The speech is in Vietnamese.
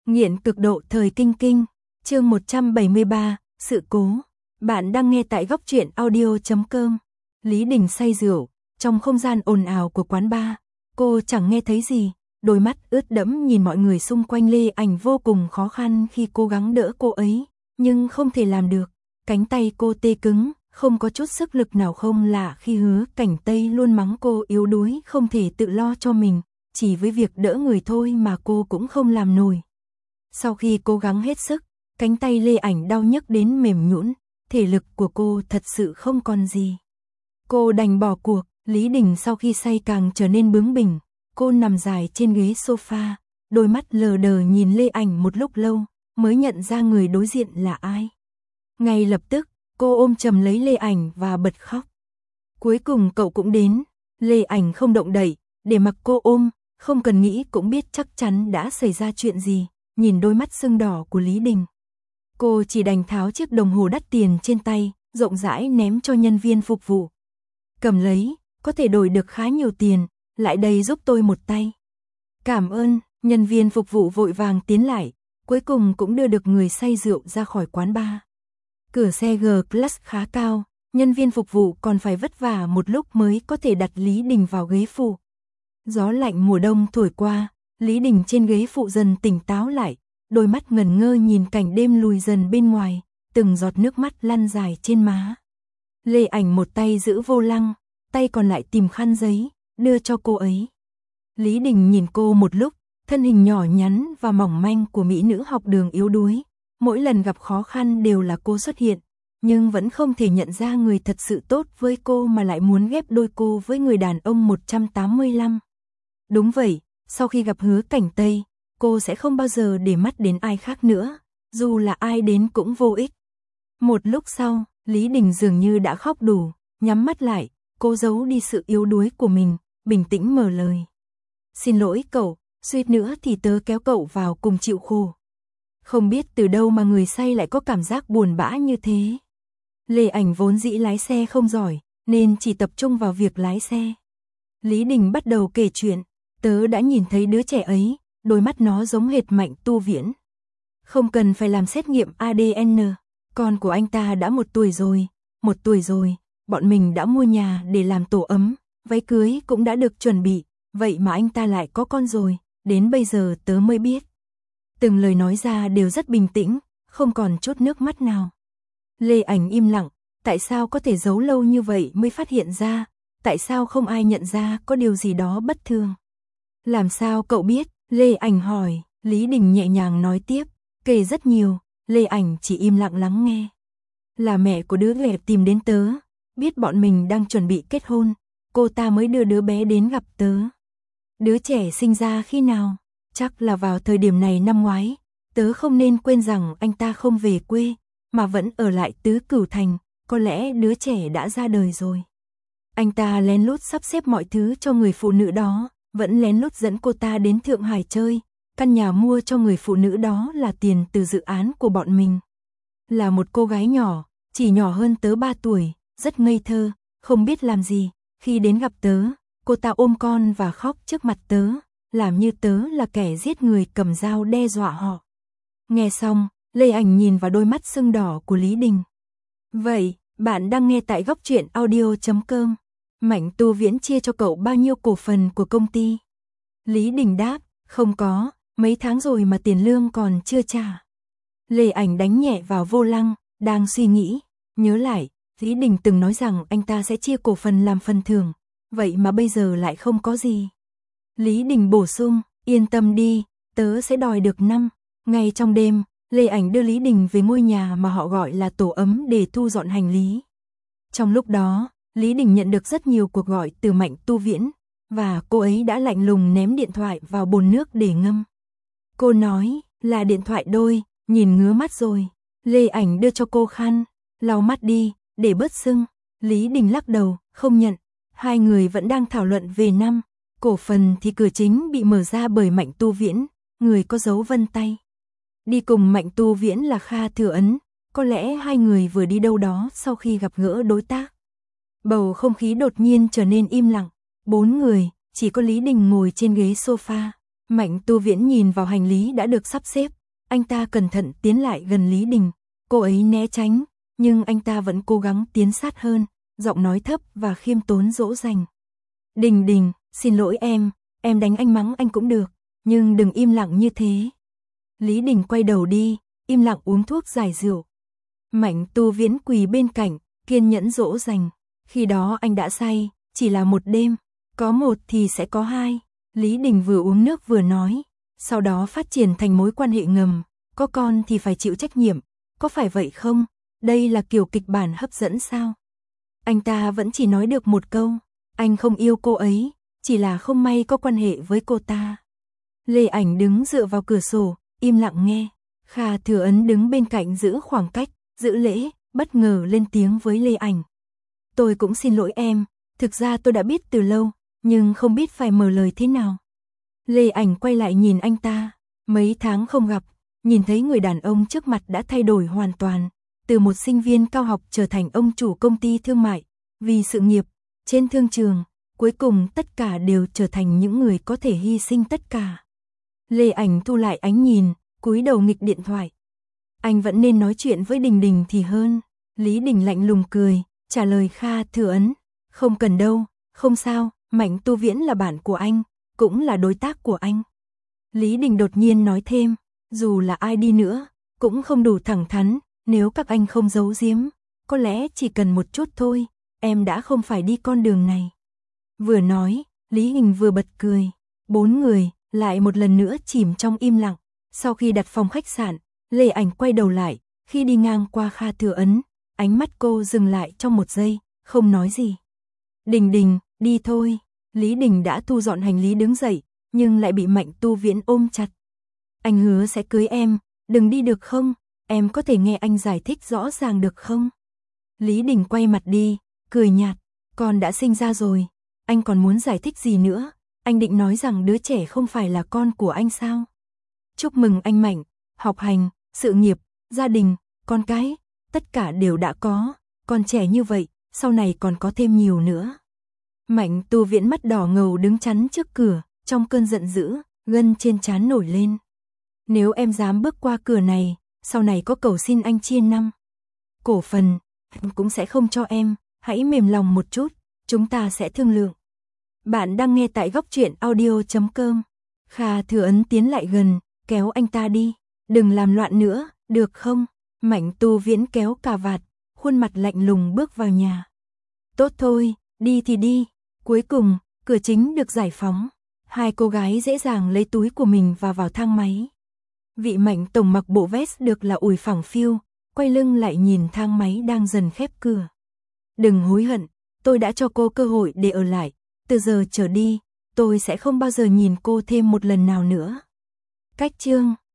Nghiện cực độ thời kinh kinh, chương 173, sự cố. Bạn đang nghe tại góc truyện audio.com. Lý Đình say rượu, trong không gian ồn ào của quán bar, cô chẳng nghe thấy gì, đôi mắt ướt đẫm nhìn mọi người xung quanh. Lê Ảnh vô cùng khó khăn khi cố gắng đỡ cô ấy, nhưng không thể làm được, cánh tay cô tê cứng, không có chút sức lực nào. Không lạ khi Hứa Cảnh Tây luôn mắng cô yếu đuối, không thể tự lo cho mình, chỉ với việc đỡ người thôi mà cô cũng không làm nổi. Sau khi cố gắng hết sức, cánh tay Lê Ảnh đau nhức đến mềm nhũn, thể lực của cô thật sự không còn gì. Cô đành bỏ cuộc. Lý Đình sau khi say càng trở nên bướng bỉnh, cô nằm dài trên ghế sofa, đôi mắt lờ đờ nhìn Lê Ảnh một lúc lâu, mới nhận ra người đối diện là ai. Ngay lập tức, cô ôm chầm lấy Lê Ảnh và bật khóc. Cuối cùng cậu cũng đến. Lê Ảnh không động đậy, để mặc cô ôm, không cần nghĩ cũng biết chắc chắn đã xảy ra chuyện gì. Nhìn đôi mắt sưng đỏ của Lý Đình, cô chỉ đành tháo chiếc đồng hồ đắt tiền trên tay, rộng rãi ném cho nhân viên phục vụ. Cầm lấy, có thể đổi được khá nhiều tiền, lại đây giúp tôi một tay. Cảm ơn. Nhân viên phục vụ vội vàng tiến lại, cuối cùng cũng đưa được người say rượu ra khỏi quán bar. Cửa xe G-Class khá cao, nhân viên phục vụ còn phải vất vả một lúc mới có thể đặt Lý Đình vào ghế phụ. Gió lạnh mùa đông thổi qua, Lý Đình trên ghế phụ dần tỉnh táo lại, đôi mắt ngẩn ngơ nhìn cảnh đêm lùi dần bên ngoài, từng giọt nước mắt lăn dài trên má. Lê Ảnh một tay giữ vô lăng, tay còn lại tìm khăn giấy, đưa cho cô ấy. Lý Đình nhìn cô một lúc, thân hình nhỏ nhắn và mỏng manh của mỹ nữ học đường yếu đuối, mỗi lần gặp khó khăn đều là cô xuất hiện, nhưng vẫn không thể nhận ra người thật sự tốt với cô mà lại muốn ghép đôi cô với người đàn ông 185. Đúng vậy. Sau khi gặp Hứa Cảnh Tây, cô sẽ không bao giờ để mắt đến ai khác nữa, dù là ai đến cũng vô ích. Một lúc sau, Lý Đình dường như đã khóc đủ, nhắm mắt lại, cô giấu đi sự yếu đuối của mình, bình tĩnh mở lời. Xin lỗi cậu, suýt nữa thì tớ kéo cậu vào cùng chịu khổ. Không biết từ đâu mà người say lại có cảm giác buồn bã như thế. Lê Ảnh vốn dĩ lái xe không giỏi, nên chỉ tập trung vào việc lái xe. Lý Đình bắt đầu kể chuyện. Tớ đã nhìn thấy đứa trẻ ấy, đôi mắt nó giống hệt Mạnh Tu Viễn. Không cần phải làm xét nghiệm ADN, con của anh ta đã 1 tuổi rồi, bọn mình đã mua nhà để làm tổ ấm, váy cưới cũng đã được chuẩn bị, vậy mà anh ta lại có con rồi, đến bây giờ tớ mới biết. Từng lời nói ra đều rất bình tĩnh, không còn chút nước mắt nào. Lê Ảnh im lặng, tại sao có thể giấu lâu như vậy mới phát hiện ra, tại sao không ai nhận ra có điều gì đó bất thường. Làm sao cậu biết? Lê Ảnh hỏi. Lý Đình nhẹ nhàng nói tiếp, kể rất nhiều. Lê Ảnh chỉ im lặng lắng nghe. Là mẹ của đứa bé tìm đến tớ, biết bọn mình đang chuẩn bị kết hôn, cô ta mới đưa đứa bé đến gặp tớ. Đứa trẻ sinh ra khi nào? Chắc là vào thời điểm này năm ngoái. Tớ không nên quên rằng anh ta không về quê, mà vẫn ở lại Tứ Cửu Thành, có lẽ đứa trẻ đã ra đời rồi. Anh ta lén lút sắp xếp mọi thứ cho người phụ nữ đó, vẫn lén lút dẫn cô ta đến Thượng Hải chơi, căn nhà mua cho người phụ nữ đó là tiền từ dự án của bọn mình. Là một cô gái nhỏ, chỉ nhỏ hơn tớ 3 tuổi, rất ngây thơ, không biết làm gì, khi đến gặp tớ, cô ta ôm con và khóc trước mặt tớ, làm như tớ là kẻ giết người cầm dao đe dọa họ. Nghe xong, Lê Ảnh nhìn vào đôi mắt sưng đỏ của Lý Đình. Vậy, bạn đang nghe tại góc truyện audio.com. Mạnh Tu Viễn chia cho cậu bao nhiêu cổ phần của công ty? Lý Đình đáp, không có, mấy tháng rồi mà tiền lương còn chưa trả. Lê Ảnh đánh nhẹ vào vô lăng, đang suy nghĩ, nhớ lại, Lý Đình từng nói rằng anh ta sẽ chia cổ phần làm phần thưởng, vậy mà bây giờ lại không có gì. Lý Đình bổ sung, yên tâm đi, tớ sẽ đòi được 5. Ngay trong đêm, Lê Ảnh đưa Lý Đình về ngôi nhà mà họ gọi là tổ ấm để thu dọn hành lý. Trong lúc đó, Lý Đình nhận được rất nhiều cuộc gọi từ Mạnh Tu Viễn, và cô ấy đã lạnh lùng ném điện thoại vào bồn nước để ngâm. Cô nói, là điện thoại đôi, nhìn ngứa mắt rồi. Lê Ảnh đưa cho cô khăn, lau mắt đi, để bớt sưng. Lý Đình lắc đầu, không nhận. Hai người vẫn đang thảo luận về 5 cổ phần thì cửa chính bị mở ra bởi Mạnh Tu Viễn, người có dấu vân tay. Đi cùng Mạnh Tu Viễn là Kha Thừa Ấn, có lẽ hai người vừa đi đâu đó sau khi gặp gỡ đối tác. Bầu không khí đột nhiên trở nên im lặng, 4 người, chỉ có Lý Đình ngồi trên ghế sofa. Mạnh Tu Viễn nhìn vào hành lý đã được sắp xếp, Anh ta cẩn thận tiến lại gần Lý Đình, cô ấy né tránh, nhưng anh ta vẫn cố gắng tiến sát hơn, giọng nói thấp và khiêm tốn dỗ dành. Đình Đình, xin lỗi em đánh anh mắng anh cũng được, nhưng đừng im lặng như thế. Lý Đình quay đầu đi, im lặng uống thuốc giải rượu. Mạnh Tu Viễn quỳ bên cạnh, kiên nhẫn dỗ dành. Khi đó anh đã say, chỉ là một đêm, có một thì sẽ có hai. Lý Đình vừa uống nước vừa nói, sau đó phát triển thành mối quan hệ ngầm, có con thì phải chịu trách nhiệm, có phải vậy không? Đây là kiểu kịch bản hấp dẫn sao? Anh ta vẫn chỉ nói được một câu, anh không yêu cô ấy, chỉ là không may có quan hệ với cô ta. Lê Ảnh đứng dựa vào cửa sổ, im lặng nghe. Kha Thừa Ấn đứng bên cạnh giữ khoảng cách, giữ lễ, bất ngờ lên tiếng với Lê Ảnh. Tôi cũng xin lỗi em, thực ra tôi đã biết từ lâu, nhưng không biết phải mở lời thế nào. Lê Ảnh quay lại nhìn anh ta, mấy tháng không gặp, nhìn thấy người đàn ông trước mặt đã thay đổi hoàn toàn, từ một sinh viên cao học trở thành ông chủ công ty thương mại, vì sự nghiệp, trên thương trường, cuối cùng tất cả đều trở thành những người có thể hy sinh tất cả. Lê Ảnh thu lại ánh nhìn, cúi đầu nghịch điện thoại. Anh vẫn nên nói chuyện với Đình Đình thì hơn. Lý Đình lạnh lùng cười, trả lời Kha Thừa Ấn. Không cần đâu, không sao, Mạnh Tu Viễn là bạn của anh, cũng là đối tác của anh. Lý Đình đột nhiên nói thêm, dù là ai đi nữa, cũng không đủ thẳng thắn, nếu các anh không giấu giếm, có lẽ chỉ cần một chút thôi, em đã không phải đi con đường này. Vừa nói, Lý Hình vừa bật cười. 4 người, lại một lần nữa chìm trong im lặng. Sau khi đặt phòng khách sạn, Lê Ảnh quay đầu lại, khi đi ngang qua Kha Thừa Ấn, ánh mắt cô dừng lại trong một giây, không nói gì. Đình Đình, đi thôi. Lý Đình đã thu dọn hành lý đứng dậy, nhưng lại bị Mạnh Tu Viễn ôm chặt. Anh hứa sẽ cưới em, đừng đi được không? Em có thể nghe anh giải thích rõ ràng được không? Lý Đình quay mặt đi, cười nhạt, con đã sinh ra rồi, anh còn muốn giải thích gì nữa? Anh định nói rằng đứa trẻ không phải là con của anh sao? Chúc mừng anh Mạnh, học hành, sự nghiệp, gia đình, con cái, tất cả đều đã có, còn trẻ như vậy, sau này còn có thêm nhiều nữa. Mạnh Tu Viễn mắt đỏ ngầu đứng chắn trước cửa, trong cơn giận dữ, gân trên trán nổi lên. Nếu em dám bước qua cửa này, sau này có cầu xin anh chia 5 cổ phần, cũng sẽ không cho em, hãy mềm lòng một chút, chúng ta sẽ thương lượng. Bạn đang nghe tại góc truyện audio.com. Kha Thừa Ấn tiến lại gần, kéo anh ta đi. Đừng làm loạn nữa, được không? Mạnh Tu Viễn kéo cà vạt, khuôn mặt lạnh lùng bước vào nhà. Tốt thôi, đi thì đi. Cuối cùng, cửa chính được giải phóng. Hai cô gái dễ dàng lấy túi của mình và vào thang máy. Vị Mạnh tổng mặc bộ vest được là ủi phẳng phiu, quay lưng lại nhìn thang máy đang dần khép cửa. Đừng hối hận, tôi đã cho cô cơ hội để ở lại. Từ giờ trở đi, tôi sẽ không bao giờ nhìn cô thêm một lần nào nữa. Cách chương